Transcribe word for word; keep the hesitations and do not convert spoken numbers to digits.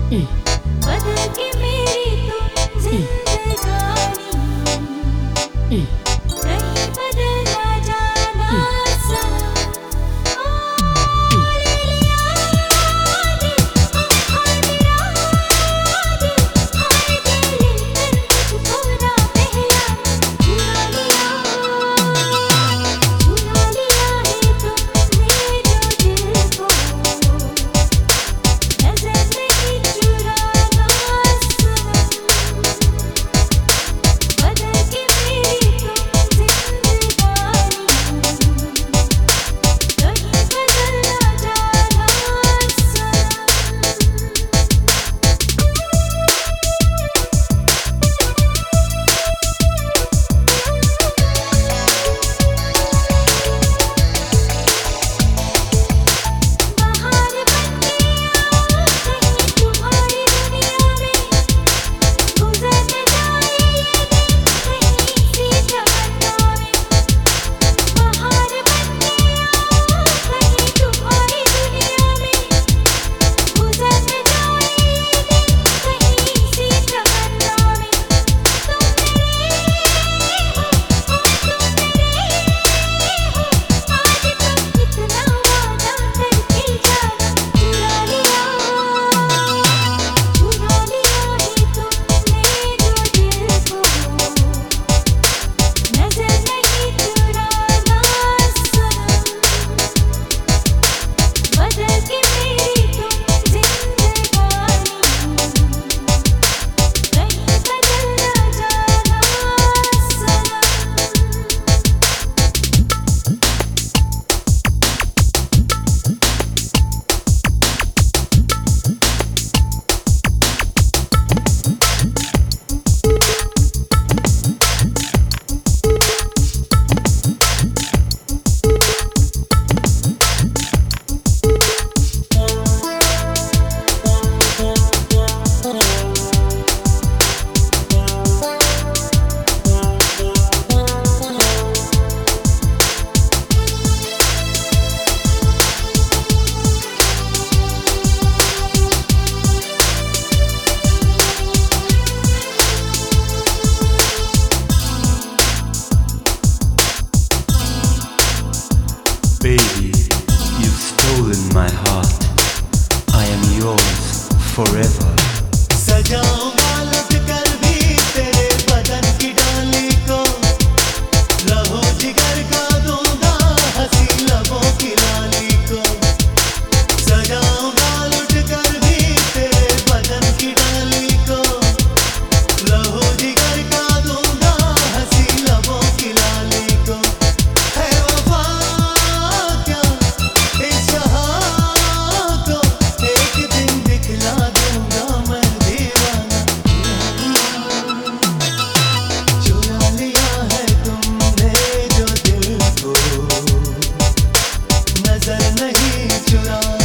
बदल के मेरी तुम जिंदगानी कहीं बदल ना जाना सनम। ओ ले लिया दिल, हाय मेरा दिल, हाय दिल कर मुझको ना पहचाना। चुरा लिया चुरा लिया है तुमने जो दिल को, नजर नहीं चुराना सनम। बदल के मेरी तुम जिंदगानी कहीं बदल ना जाना बहार बनके आ कहीं तुम्हारी दुनिया में, गुजर न जाए ये दिन कहीं सी तमन्ना में। बहार बनके आ कहीं तुम्हारी दुनिया में, गुजर न जाए ये दिन कहीं सी तमन्ना में। तुम मेरे हो और तुम मेरे हो, आज तुम कितना वादा करके जाना। चुरा लिया चुरा लिया है तुमने जो दिल को, नजर नहीं चुराना सनम। बदल के मेरी तुम जिंदगानी कहीं बदल ना जाना सनम। Baby, you've stolen my heart. I am yours forever. सजाऊंगा लुट कर भी तेरे बदन की डाली को, लहो जिगर का दूंगा हंसी लबों की लाली को। सजाऊंगा लुट कर भी तेरे बदन की डाली को, लहो जिगर का दूंगा हंसी लबों की लाली को। है वफा क्या इस जहां को, एक दिन दिखला दूंगा मैं दीवाना। चुरा लिया है तुमने जो दिल को, नजर नहीं चुरा